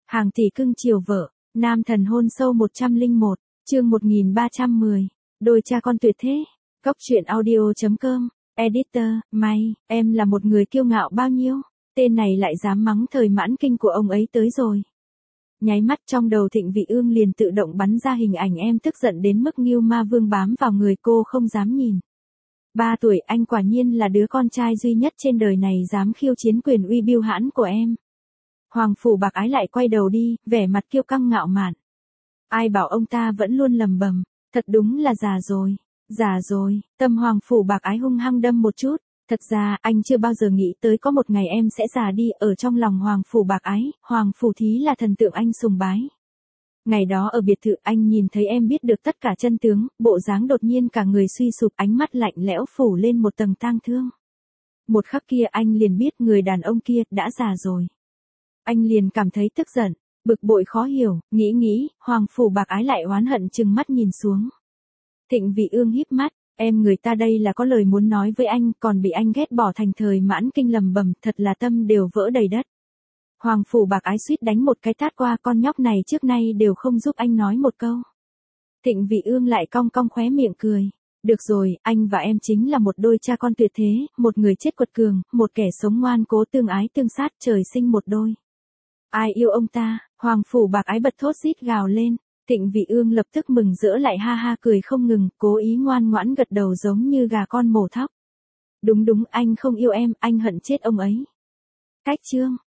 Hàng tỷ cưng chiều vợ, nam thần hôn sâu 101, chương 1310, đôi cha con tuyệt thế. Góc truyện audio.com, editor, May, em là một người kiêu ngạo bao nhiêu, tên này lại dám mắng thời mãn kinh của ông ấy tới rồi. Nháy mắt trong đầu Thịnh Vị Ương liền tự động bắn ra hình ảnh em tức giận đến mức Ngưu Ma Vương bám vào người cô không dám nhìn. 3 tuổi anh quả nhiên là đứa con trai duy nhất trên đời này dám khiêu chiến quyền uy bưu hãn của em. Hoàng phủ bạc ái lại quay đầu đi, vẻ mặt kiêu căng ngạo mạn. Ai bảo ông ta vẫn luôn lầm bầm, thật đúng là già rồi, tâm hoàng phủ bạc ái hung hăng đâm một chút. Thật ra, anh chưa bao giờ nghĩ tới có một ngày em sẽ già đi ở trong lòng hoàng phủ bạc ái, hoàng phủ thí là thần tượng anh sùng bái. Ngày đó ở biệt thự anh nhìn thấy em biết được tất cả chân tướng, bộ dáng đột nhiên cả người suy sụp, ánh mắt lạnh lẽo phủ lên một tầng tang thương. Một khắc kia anh liền biết người đàn ông kia đã già rồi. Anh liền cảm thấy tức giận, bực bội khó hiểu, nghĩ, hoàng phủ bạc ái lại oán hận trừng mắt nhìn xuống. Thịnh Vị Ương híp mắt, em người ta đây là có lời muốn nói với anh, còn bị anh ghét bỏ thành thời mãn kinh lầm bầm, thật là tâm đều vỡ đầy đất. Hoàng phủ bạc ái suýt đánh một cái tát qua, con nhóc này trước nay đều không giúp anh nói một câu. Thịnh Vị Ương lại cong cong khóe miệng cười. Được rồi, anh và em chính là một đôi cha con tuyệt thế, một người chết quật cường, một kẻ sống ngoan cố tương ái tương sát, trời sinh một đôi. Ai yêu ông ta, hoàng phủ bạc ái bật thốt rít gào lên. Thịnh Vị Ương lập tức mừng rỡ lại ha ha cười không ngừng, cố ý ngoan ngoãn gật đầu giống như gà con mổ thóc. Đúng, anh không yêu em, anh hận chết ông ấy. Cách chương.